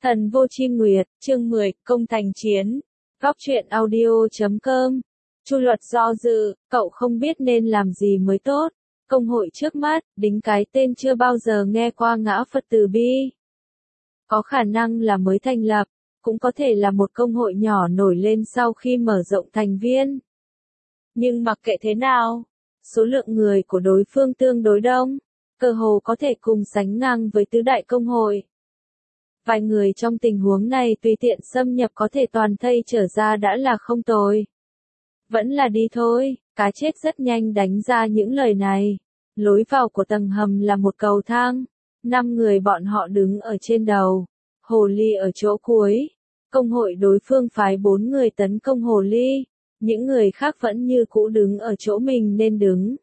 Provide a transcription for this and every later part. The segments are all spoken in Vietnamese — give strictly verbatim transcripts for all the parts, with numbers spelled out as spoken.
Thần vô chi nguyệt, chương mười, công thành chiến. Góc truyện audio chấm com. Chu Luật do dự, cậu không biết nên làm gì mới tốt. Công hội trước mắt, đính cái tên chưa bao giờ nghe qua ngã Phật Từ Bi. Có khả năng là mới thành lập, cũng có thể là một công hội nhỏ nổi lên sau khi mở rộng thành viên. Nhưng mặc kệ thế nào, số lượng người của đối phương tương đối đông, cơ hồ có thể cùng sánh ngang với tứ đại công hội. Vài người trong tình huống này tùy tiện xâm nhập có thể toàn thây trở ra đã là không tồi. Vẫn là đi thôi, cá chết rất nhanh đánh ra những lời này. Lối vào của tầng hầm là một cầu thang. Năm người bọn họ đứng ở trên đầu. Hồ Ly ở chỗ cuối. Công hội đối phương phái bốn người tấn công Hồ Ly. Những người khác vẫn như cũ đứng ở chỗ mình nên đứng.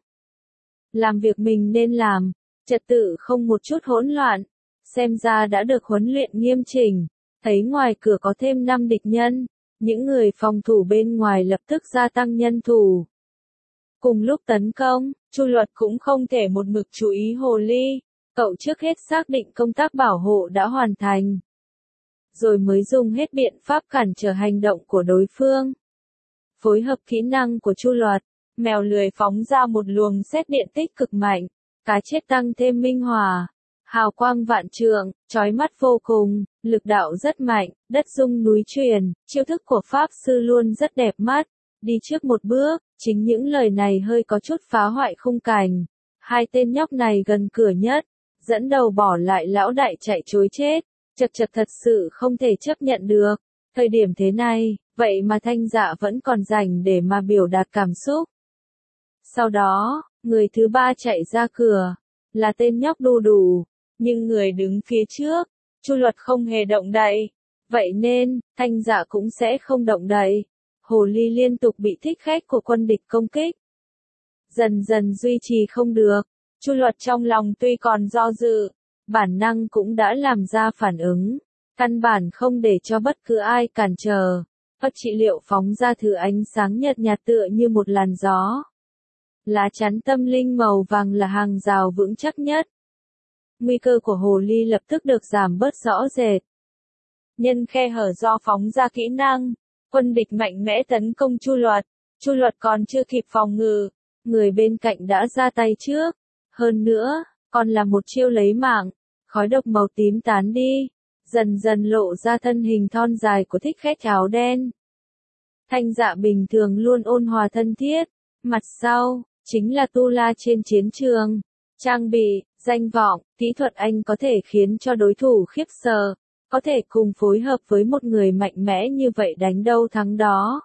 Làm việc mình nên làm. Trật tự không một chút hỗn loạn. Xem ra đã được huấn luyện nghiêm chỉnh. Thấy ngoài cửa có thêm năm địch nhân. Những người phòng thủ bên ngoài lập tức gia tăng nhân thủ. Cùng lúc tấn công, Chu Luật cũng không thể một mực chú ý Hồ Ly. Cậu trước hết xác định công tác bảo hộ đã hoàn thành. Rồi mới dùng hết biện pháp cản trở hành động của đối phương. Phối hợp kỹ năng của Chu Luật, mèo lười phóng ra một luồng sét điện tích cực mạnh. Cá chết tăng thêm minh hỏa. Hào quang vạn trượng, chói mắt vô cùng, lực đạo rất mạnh, đất rung núi chuyển, chiêu thức của Pháp Sư luôn rất đẹp mắt. Đi trước một bước, chính những lời này hơi có chút phá hoại khung cảnh. Hai tên nhóc này gần cửa nhất, dẫn đầu bỏ lại lão đại chạy trối chết, chật chật thật sự không thể chấp nhận được. Thời điểm thế này, vậy mà Thanh Dạ vẫn còn rảnh để mà biểu đạt cảm xúc. Sau đó, người thứ ba chạy ra cửa, là tên nhóc Đu Đủ. Nhưng người đứng phía trước, Chu Luật không hề động đậy. Vậy nên, Thanh Dạ cũng sẽ không động đậy. Hồ Ly liên tục bị thích khách của quân địch công kích. Dần dần duy trì không được. Chu Luật trong lòng tuy còn do dự, bản năng cũng đã làm ra phản ứng. Căn bản không để cho bất cứ ai cản trở. Pháp trị liệu phóng ra thứ ánh sáng nhợt nhạt tựa như một làn gió. Lá chắn tâm linh màu vàng là hàng rào vững chắc nhất. Nguy cơ của Hồ Ly lập tức được giảm bớt rõ rệt. Nhân khe hở do phóng ra kỹ năng, quân địch mạnh mẽ tấn công Chu Luật. Chu Luật còn chưa kịp phòng ngự, người bên cạnh đã ra tay trước. Hơn nữa, còn là một chiêu lấy mạng, khói độc màu tím tán đi, dần dần lộ ra thân hình thon dài của thích khách áo đen. Thanh Dạ bình thường luôn ôn hòa thân thiết, mặt sau, chính là tu la trên chiến trường. Trang bị, danh vọng, kỹ thuật anh có thể khiến cho đối thủ khiếp sợ, có thể cùng phối hợp với một người mạnh mẽ như vậy đánh đâu thắng đó.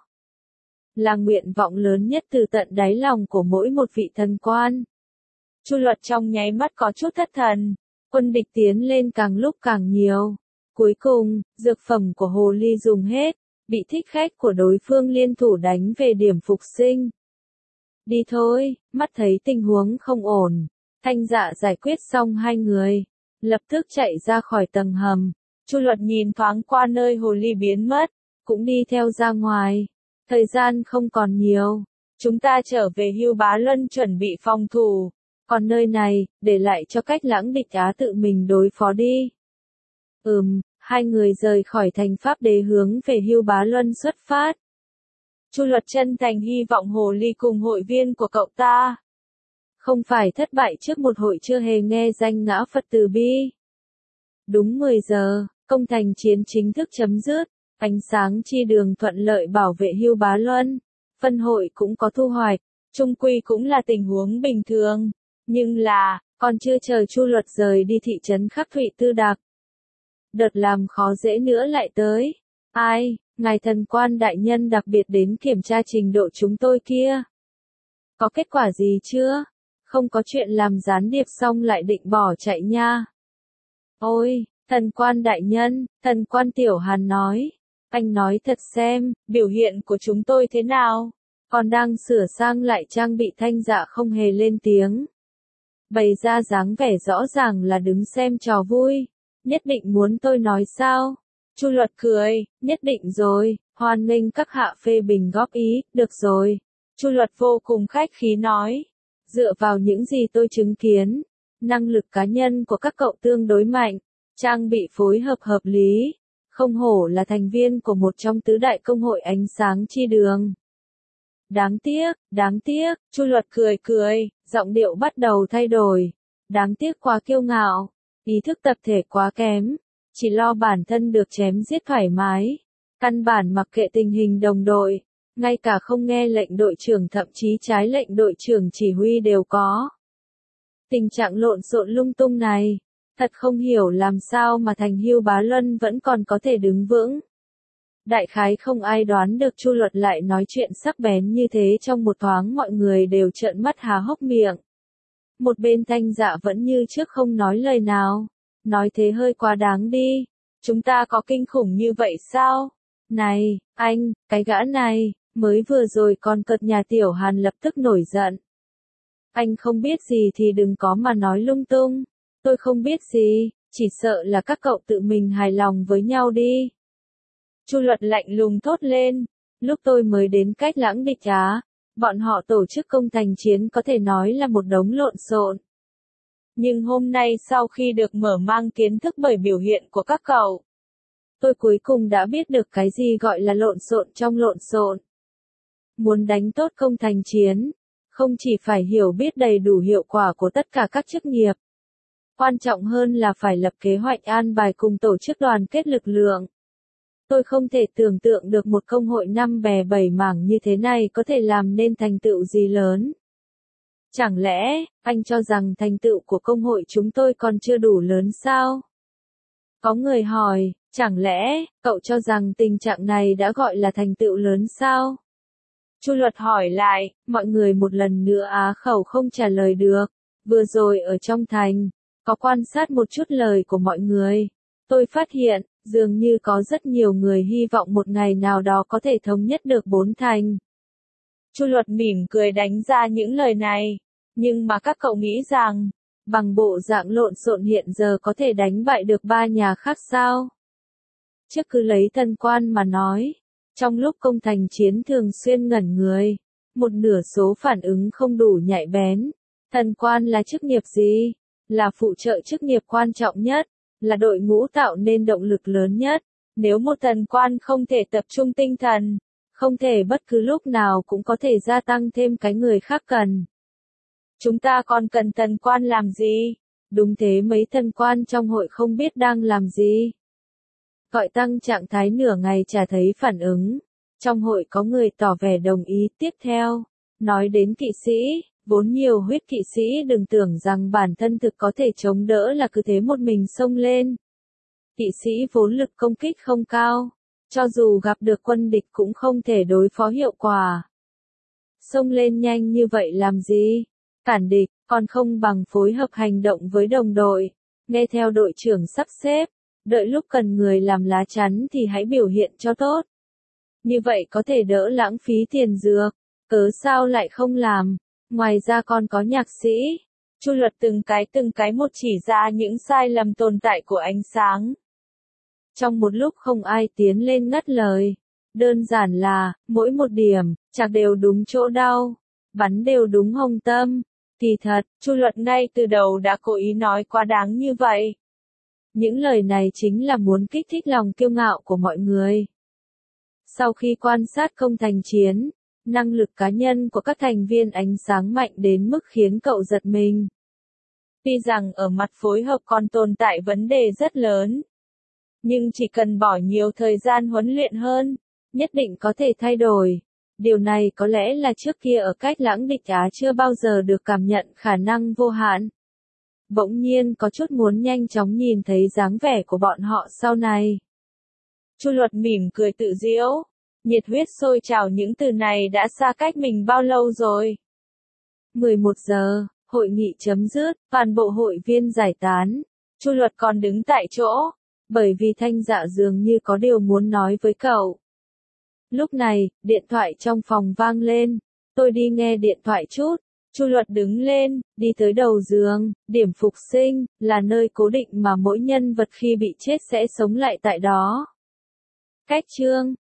Là nguyện vọng lớn nhất từ tận đáy lòng của mỗi một vị thần quan. Chu Luật trong nháy mắt có chút thất thần, quân địch tiến lên càng lúc càng nhiều. Cuối cùng, dược phẩm của Hồ Ly dùng hết, bị thích khách của đối phương liên thủ đánh về điểm phục sinh. Đi thôi, mắt thấy tình huống không ổn. Thanh Dạ giải quyết xong hai người, lập tức chạy ra khỏi tầng hầm. Chu Luật nhìn thoáng qua nơi Hồ Ly biến mất, cũng đi theo ra ngoài. Thời gian không còn nhiều, chúng ta trở về Hưu Bá Luân chuẩn bị phòng thủ. Còn nơi này, để lại cho Cách Lãng Địch Á tự mình đối phó đi. Ừm, hai người rời khỏi thành Pháp Đế hướng về Hưu Bá Luân xuất phát. Chu Luật chân thành hy vọng Hồ Ly cùng hội viên của cậu ta không phải thất bại trước một hội chưa hề nghe danh ngã Phật Từ Bi. Đúng mười giờ, công thành chiến chính thức chấm dứt, ánh sáng chi đường thuận lợi bảo vệ Hưu Bá Luân. Phân hội cũng có thu hoạch, chung quy cũng là tình huống bình thường. Nhưng là, còn chưa chờ Chu Luật rời đi thị trấn Khắc Thụy Tư Đặc. Đợt làm khó dễ nữa lại tới. Ai, ngài thần quan đại nhân đặc biệt đến kiểm tra trình độ chúng tôi kia. Có kết quả gì chưa? Không có chuyện làm gián điệp xong lại định bỏ chạy nha. Ôi, thần quan đại nhân, thần quan Tiểu Hàn nói. Anh nói thật xem, biểu hiện của chúng tôi thế nào? Còn đang sửa sang lại trang bị. Thanh Dạ không hề lên tiếng. Bày ra dáng vẻ rõ ràng là đứng xem trò vui. Nhất định muốn tôi nói sao? Chu Luật cười, nhất định rồi, hoan nghênh các hạ phê bình góp ý, được rồi. Chu Luật vô cùng khách khí nói. Dựa vào những gì tôi chứng kiến, năng lực cá nhân của các cậu tương đối mạnh, trang bị phối hợp hợp lý, Không hổ là thành viên của một trong tứ đại công hội ánh sáng chi đường. Đáng tiếc, đáng tiếc, Chu Luật cười cười, giọng điệu bắt đầu thay đổi. Đáng tiếc quá kiêu ngạo, ý thức tập thể quá kém, chỉ lo bản thân được chém giết thoải mái, căn bản mặc kệ tình hình đồng đội, ngay cả không nghe lệnh đội trưởng thậm chí trái lệnh đội trưởng chỉ huy đều có. Tình trạng lộn xộn lung tung này, thật không hiểu làm sao mà thành Hưu Bá Luân vẫn còn có thể đứng vững. Đại khái không ai đoán được Chu Luật lại nói chuyện sắc bén như thế, trong một thoáng mọi người đều trợn mắt há hốc miệng. Một bên Thanh Dạ vẫn như trước không nói lời nào, nói thế hơi quá đáng đi, chúng ta có kinh khủng như vậy sao? Này, anh, cái gã này, mới vừa rồi còn cợt nhà Tiểu Hàn lập tức nổi giận. Anh không biết gì thì đừng có mà nói lung tung, tôi không biết gì, chỉ sợ là các cậu tự mình hài lòng với nhau đi. Chu Luật lạnh lùng thốt lên, lúc tôi mới đến Cách Lãng Địch Á, bọn họ tổ chức công thành chiến có thể nói là một đống lộn xộn. Nhưng hôm nay sau khi được mở mang kiến thức bởi biểu hiện của các cậu, tôi cuối cùng đã biết được cái gì gọi là lộn xộn trong lộn xộn. Muốn đánh tốt công thành chiến, không chỉ phải hiểu biết đầy đủ hiệu quả của tất cả các chức nghiệp. Quan trọng hơn là phải lập kế hoạch an bài cùng tổ chức đoàn kết lực lượng. Tôi không thể tưởng tượng được một công hội năm bè bảy mảng như thế này có thể làm nên thành tựu gì lớn. Chẳng lẽ, anh cho rằng thành tựu của công hội chúng tôi còn chưa đủ lớn sao? Có người hỏi, chẳng lẽ, cậu cho rằng tình trạng này đã gọi là thành tựu lớn sao? Chu Luật hỏi lại, mọi người một lần nữa á khẩu không trả lời được. Vừa rồi ở trong thành, có quan sát một chút lời của mọi người. Tôi phát hiện, dường như có rất nhiều người hy vọng một ngày nào đó có thể thống nhất được bốn thành. Chu Luật mỉm cười đánh ra những lời này. Nhưng mà các cậu nghĩ rằng, bằng bộ dạng lộn xộn hiện giờ có thể đánh bại được ba nhà khác sao? Trước cứ lấy Thần Quan mà nói, trong lúc công thành chiến thường xuyên ngẩn người, một nửa số phản ứng không đủ nhạy bén. Thần Quan là chức nghiệp gì? Là phụ trợ chức nghiệp quan trọng nhất, là đội ngũ tạo nên động lực lớn nhất. Nếu một thần quan không thể tập trung tinh thần, không thể bất cứ lúc nào cũng có thể gia tăng thêm cái người khác cần. Chúng ta còn cần thần quan làm gì? Đúng thế, mấy thần quan trong hội không biết đang làm gì. Gọi tăng trạng thái nửa ngày chả thấy phản ứng. Trong hội có người tỏ vẻ đồng ý. Tiếp theo, nói đến kỵ sĩ, vốn nhiều huyết kỵ sĩ đừng tưởng rằng bản thân thực có thể chống đỡ là cứ thế một mình xông lên. Kỵ sĩ vốn lực công kích không cao, cho dù gặp được quân địch cũng không thể đối phó hiệu quả. Xông lên nhanh như vậy làm gì? Cản địch, còn không bằng phối hợp hành động với đồng đội, nghe theo đội trưởng sắp xếp, đợi lúc cần người làm lá chắn thì hãy biểu hiện cho tốt. Như vậy có thể đỡ lãng phí tiền dược, cớ sao lại không làm? Ngoài ra còn có nhạc sĩ. Chu Luật từng cái từng cái một chỉ ra những sai lầm tồn tại của ánh sáng. Trong một lúc không ai tiến lên ngắt lời. Đơn giản là, mỗi một điểm, chạc đều đúng chỗ đau, bắn đều đúng hông tâm. Kỳ thật, Chu Luật ngay từ đầu đã cố ý nói quá đáng như vậy. Những lời này chính là muốn kích thích lòng kiêu ngạo của mọi người. Sau khi quan sát công thành chiến, năng lực cá nhân của các thành viên ánh sáng mạnh đến mức khiến cậu giật mình. Tuy rằng ở mặt phối hợp còn tồn tại vấn đề rất lớn, nhưng chỉ cần bỏ nhiều thời gian huấn luyện hơn, nhất định có thể thay đổi. Điều này có lẽ là trước kia ở Cách Lãng Địch Á chưa bao giờ được cảm nhận khả năng vô hạn. Bỗng nhiên có chút muốn nhanh chóng nhìn thấy dáng vẻ của bọn họ sau này. Chu Luật mỉm cười tự giễu, nhiệt huyết sôi trào, những từ này đã xa cách mình bao lâu rồi. mười một giờ, hội nghị chấm dứt, toàn bộ hội viên giải tán. Chu Luật còn đứng tại chỗ, bởi vì Thanh Dạ dường như có điều muốn nói với cậu. Lúc này, điện thoại trong phòng vang lên, tôi đi nghe điện thoại chút. Chu Luật đứng lên, đi tới đầu giường, điểm phục sinh, là nơi cố định mà mỗi nhân vật khi bị chết sẽ sống lại tại đó. Cách chương